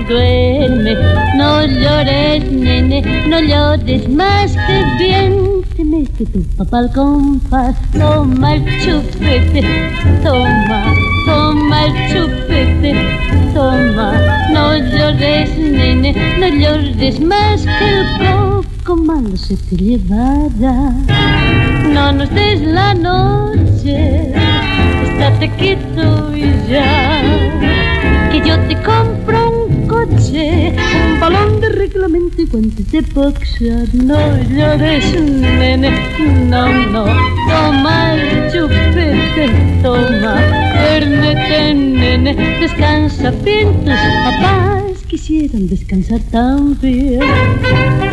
duerme. No llores, nene, no llores más, que bien te mete tu papá al compás. Toma el chupete, toma, toma el chupete, toma. No llores, nene, no llores más, que el poco malo se te llevará. No nos des la noche, estate quieto y ya, que yo te compro un coche, un balón de reglamento y guantes de boxeo. No llores, nene, no, no, toma el chupete, toma. Duérmete, nene, descansa bien, tus papás quisieran descansar también.